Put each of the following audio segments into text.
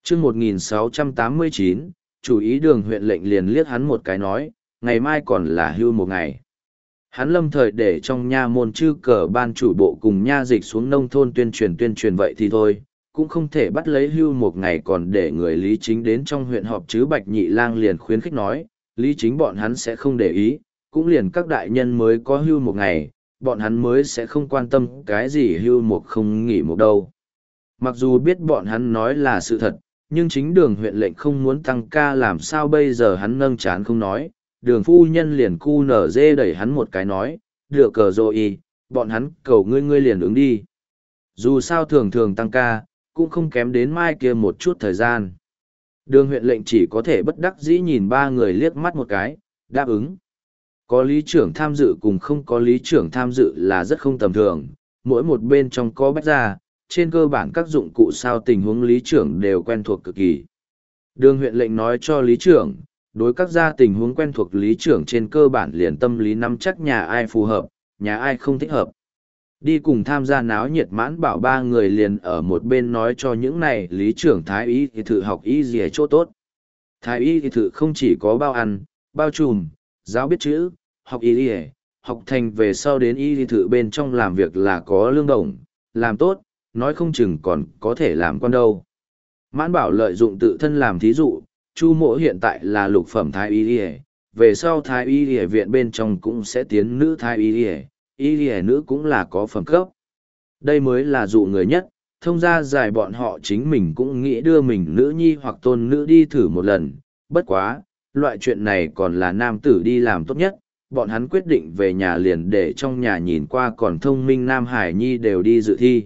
chương 1689, chủ ý Đường huyện lệnh liền liếc hắn một cái nói, ngày mai còn là hưu một ngày. Hắn lâm thời để trong nha môn chư cờ ban chủ bộ cùng nha dịch xuống nông thôn tuyên truyền vậy thì thôi, cũng không thể bắt lấy hưu một ngày còn để người Lý Chính đến trong huyện họp chứ. Bạch Nhị Lang liền khuyến khích nói, Lý Chính bọn hắn sẽ không để ý, cũng liền các đại nhân mới có hưu một ngày, bọn hắn mới sẽ không quan tâm cái gì hưu một không nghỉ một đâu. Mặc dù biết bọn hắn nói là sự thật, nhưng chính Đường huyện lệnh không muốn tăng ca, làm sao bây giờ. Hắn nâng chán không nói, Đường phu nhân liền cu nở dê đẩy hắn một cái nói, được cờ rồi, bọn hắn cầu ngươi liền ứng đi. Dù sao thường thường tăng ca, cũng không kém đến mai kia một chút thời gian. Đường huyện lệnh chỉ có thể bất đắc dĩ nhìn ba người liếc mắt một cái, đáp ứng. Có lý trưởng tham dự cùng không có lý trưởng tham dự là rất không tầm thường, mỗi một bên trong có bách gia, trên cơ bản các dụng cụ sao tình huống lý trưởng đều quen thuộc cực kỳ. Đường huyện lệnh nói cho lý trưởng, đối các gia tình huống quen thuộc lý trưởng trên cơ bản liền tâm lý nắm chắc nhà ai phù hợp, nhà ai không thích hợp. Đi cùng tham gia náo nhiệt Mãn Bảo ba người liền ở một bên nói cho những này lý trưởng thái y thì thử học y gì chỗ tốt. Thái y thì thử không chỉ có bao ăn, bao trùm, giáo biết chữ, học y lý, học thành về sau đến y thì thử bên trong làm việc là có lương đồng, làm tốt, nói không chừng còn có thể làm quan đâu. Mãn Bảo lợi dụng tự thân làm thí dụ, Chu Mỗ hiện tại là lục phẩm thái y lý, về sau thái y lý viện bên trong cũng sẽ tiến nữ thái y lý, y lý nữ cũng là có phẩm cấp. Đây mới là dụ người nhất, thông ra dài bọn họ chính mình cũng nghĩ đưa mình nữ nhi hoặc tôn nữ đi thử một lần, bất quá, loại chuyện này còn là nam tử đi làm tốt nhất, bọn hắn quyết định về nhà liền để trong nhà nhìn qua, còn thông minh nam hải nhi đều đi dự thi.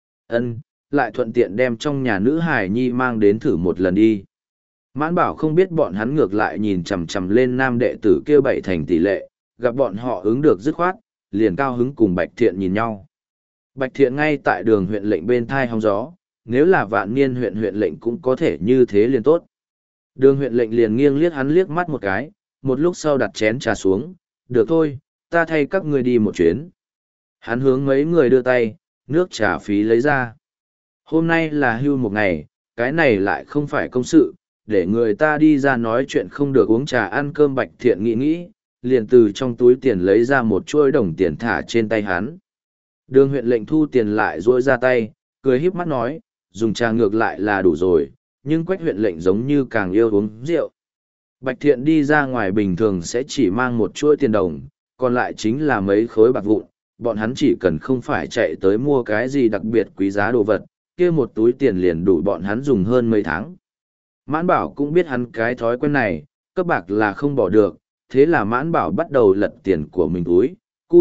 Lại thuận tiện đem trong nhà nữ hải nhi mang đến thử một lần đi. Mãn Bảo không biết bọn hắn ngược lại nhìn chằm chằm lên nam đệ tử kêu bảy thành tỷ lệ, gặp bọn họ ứng được dứt khoát, liền cao hứng cùng Bạch Thiện nhìn nhau. Bạch Thiện ngay tại Đường huyện lệnh bên thai hóng gió, nếu là Vạn Niên huyện lệnh cũng có thể như thế liền tốt. Đường huyện lệnh liền nghiêng liếc hắn liếc mắt một cái, một lúc sau đặt chén trà xuống, được thôi, ta thay các ngươi đi một chuyến. Hắn hướng mấy người đưa tay, nước trà phí lấy ra. Hôm nay là hưu một ngày, cái này lại không phải công sự, để người ta đi ra nói chuyện không được uống trà ăn cơm. Bạch Thiện nghĩ, liền từ trong túi tiền lấy ra một chuỗi đồng tiền thả trên tay hắn. Đường huyện lệnh thu tiền lại duỗi ra tay, cười híp mắt nói, dùng trà ngược lại là đủ rồi, nhưng Quách huyện lệnh giống như càng yêu uống rượu. Bạch Thiện đi ra ngoài bình thường sẽ chỉ mang một chuỗi tiền đồng, còn lại chính là mấy khối bạc vụn, bọn hắn chỉ cần không phải chạy tới mua cái gì đặc biệt quý giá đồ vật, kia một túi tiền liền đủ bọn hắn dùng hơn mấy tháng. Mãn Bảo cũng biết hắn cái thói quen này, cấp bạc là không bỏ được, thế là Mãn Bảo bắt đầu lật tiền của mình túi,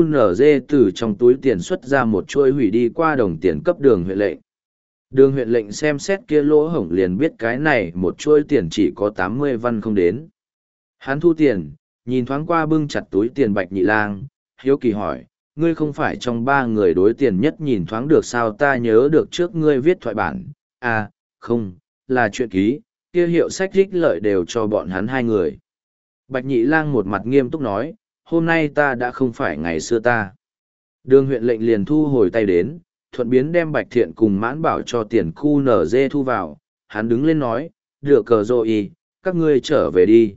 QNZ từ trong túi tiền xuất ra một chuỗi hủy đi qua đồng tiền cấp Đường huyện lệnh. Đường huyện lệnh xem xét kia lỗ hổng liền biết cái này một chuỗi tiền chỉ có 80 văn không đến. Hắn thu tiền, nhìn thoáng qua bưng chặt túi tiền Bạch Nhị Lang, hiếu kỳ hỏi, ngươi không phải trong ba người đối tiền nhất nhìn thoáng được sao? Ta nhớ được trước ngươi viết thoại bản, à, không, là truyện ký, kia hiệu sách ích lợi đều cho bọn hắn hai người. Bạch Nhị Lang một mặt nghiêm túc nói, hôm nay ta đã không phải ngày xưa ta. Đường huyện lệnh liền thu hồi tay đến, thuận biến đem Bạch Thiện cùng Mãn Bảo cho tiền khu nở dê thu vào, hắn đứng lên nói, được cờ rồi, các ngươi trở về đi.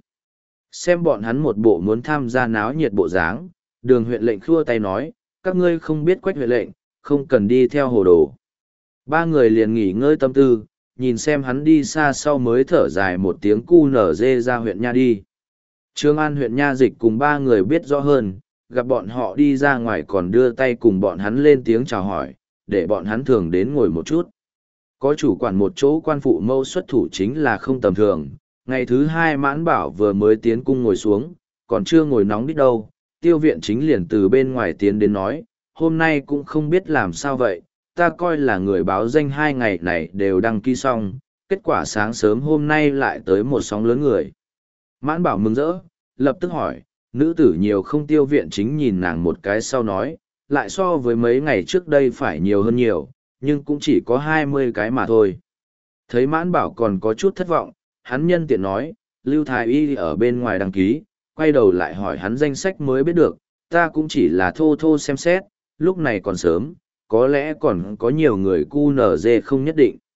Xem bọn hắn một bộ muốn tham gia náo nhiệt bộ dáng, Đường huyện lệnh khua tay nói, các ngươi không biết Quách huyện lệnh, không cần đi theo hồ đồ. Ba người liền nghỉ ngơi tâm tư, nhìn xem hắn đi xa sau mới thở dài một tiếng cu nở dê ra huyện nha đi. Trương An huyện nha dịch cùng ba người biết rõ hơn, gặp bọn họ đi ra ngoài còn đưa tay cùng bọn hắn lên tiếng chào hỏi, để bọn hắn thường đến ngồi một chút. Có chủ quản một chỗ quan phụ mâu xuất thủ chính là không tầm thường. Ngày thứ hai Mãn Bảo vừa mới tiến cung ngồi xuống, còn chưa ngồi nóng đít đâu, Tiêu viện chính liền từ bên ngoài tiến đến nói, hôm nay cũng không biết làm sao vậy, ta coi là người báo danh 2 ngày này đều đăng ký xong, kết quả sáng sớm hôm nay lại tới một sóng lớn người. Mãn Bảo mừng rỡ, lập tức hỏi, nữ tử nhiều không? Tiêu viện chính nhìn nàng một cái sau nói, lại so với mấy ngày trước đây phải nhiều hơn nhiều, nhưng cũng chỉ có 20 cái mà thôi. Thấy Mãn Bảo còn có chút thất vọng, hắn nhân tiện nói, Lưu Thái Y ở bên ngoài đăng ký, quay đầu lại hỏi hắn danh sách mới biết được, ta cũng chỉ là thô thô xem xét, lúc này còn sớm, có lẽ còn có nhiều người cu nở dê không nhất định.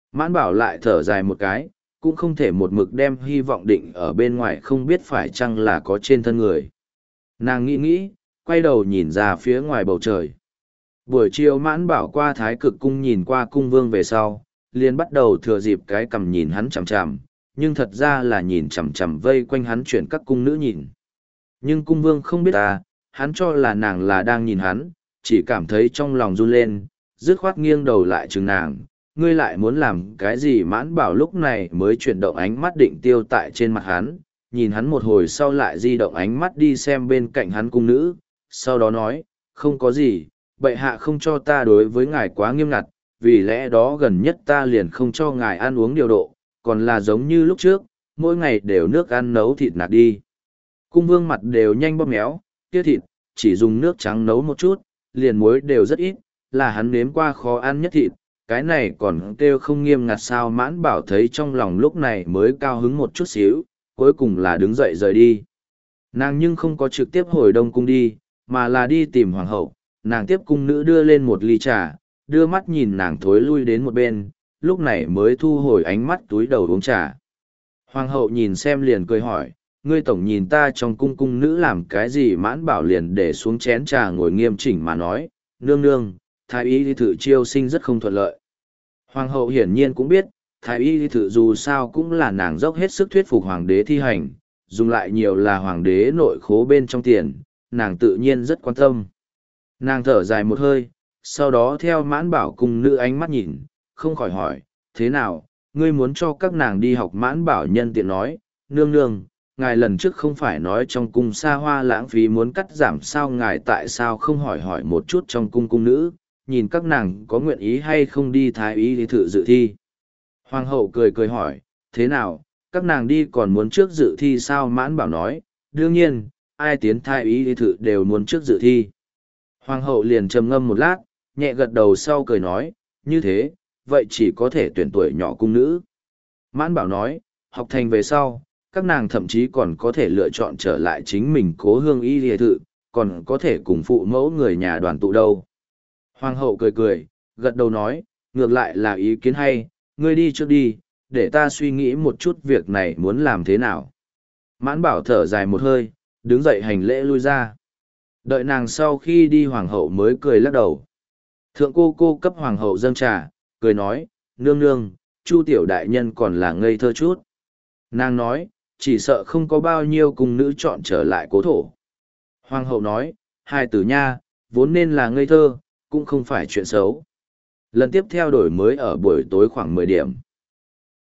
Mãn bảo lại thở dài một cái, cũng không thể một mực đem hy vọng định ở bên ngoài không biết phải chăng là có trên thân người. Nàng nghĩ nghĩ, quay đầu nhìn ra phía ngoài bầu trời. Buổi chiều mãn bảo qua thái cực cung nhìn qua cung vương về sau, liền bắt đầu thừa dịp cái cầm nhìn hắn chằm chằm, nhưng thật ra là nhìn chằm chằm vây quanh hắn chuyển các cung nữ nhìn. Nhưng cung vương không biết hắn cho là nàng là đang nhìn hắn, chỉ cảm thấy trong lòng run lên, dứt khoát nghiêng đầu lại chừng nàng, ngươi lại muốn làm cái gì? Mãn bảo lúc này mới chuyển động ánh mắt định tiêu tại trên mặt hắn, nhìn hắn một hồi sau lại di động ánh mắt đi xem bên cạnh hắn cung nữ, sau đó nói, không có gì, bệ hạ không cho ta đối với ngài quá nghiêm ngặt, vì lẽ đó gần nhất ta liền không cho ngài ăn uống điều độ, còn là giống như lúc trước, mỗi ngày đều nước ăn nấu thịt nạc đi. Cung vương mặt đều nhanh bóp méo, kia thịt, chỉ dùng nước trắng nấu một chút, liền muối đều rất ít, là hắn nếm qua khó ăn nhất thịt, cái này còn kêu không nghiêm ngặt sao? Mãn bảo thấy trong lòng lúc này mới cao hứng một chút xíu, cuối cùng là đứng dậy rời đi. Nàng nhưng không có trực tiếp hồi đông cung đi, mà là đi tìm hoàng hậu, nàng tiếp cung nữ đưa lên một ly trà, đưa mắt nhìn nàng thối lui đến một bên, lúc này mới thu hồi ánh mắt túi đầu uống trà. Hoàng hậu nhìn xem liền cười hỏi, ngươi tổng nhìn ta trong cung cung nữ làm cái gì? Mãn bảo liền để xuống chén trà ngồi nghiêm chỉnh mà nói, nương nương, thái y lý thự chiêu sinh rất không thuận lợi. Hoàng hậu hiển nhiên cũng biết, thái y lý thự dù sao cũng là nàng dốc hết sức thuyết phục hoàng đế thi hành, dùng lại nhiều là hoàng đế nội khố bên trong tiền, nàng tự nhiên rất quan tâm. Nàng thở dài một hơi, sau đó theo mãn bảo cung nữ ánh mắt nhìn, không khỏi hỏi, thế nào, ngươi muốn cho các nàng đi học? Mãn bảo nhân tiện nói, nương nương, ngài lần trước không phải nói trong cung xa hoa lãng phí muốn cắt giảm sao? Ngài tại sao không hỏi hỏi một chút trong cung cung nữ, nhìn các nàng có nguyện ý hay không đi thái y lý thự dự thi? Hoàng hậu cười cười hỏi, thế nào, các nàng đi còn muốn trước dự thi sao? Mãn bảo nói, đương nhiên, ai tiến thái y lý thự đều muốn trước dự thi. Hoàng hậu liền trầm ngâm một lát, nhẹ gật đầu sau cười nói, như thế, vậy chỉ có thể tuyển tuổi nhỏ cung nữ. Mãn bảo nói, học thành về sau, các nàng thậm chí còn có thể lựa chọn trở lại chính mình cố hương y lý thự, còn có thể cùng phụ mẫu người nhà đoàn tụ đâu. Hoàng hậu cười cười, gật đầu nói, ngược lại là ý kiến hay, ngươi đi trước đi, để ta suy nghĩ một chút việc này muốn làm thế nào. Mãn bảo thở dài một hơi, đứng dậy hành lễ lui ra. Đợi nàng sau khi đi hoàng hậu mới cười lắc đầu. Thượng cô cấp hoàng hậu dâng trà, cười nói, nương nương, Chu tiểu đại nhân còn là ngây thơ chút. Nàng nói, chỉ sợ không có bao nhiêu cung nữ chọn trở lại cố thổ. Hoàng hậu nói, hai tử nha, vốn nên là ngây thơ, cũng không phải chuyện xấu. Lần tiếp theo đổi mới ở buổi tối khoảng 10 điểm.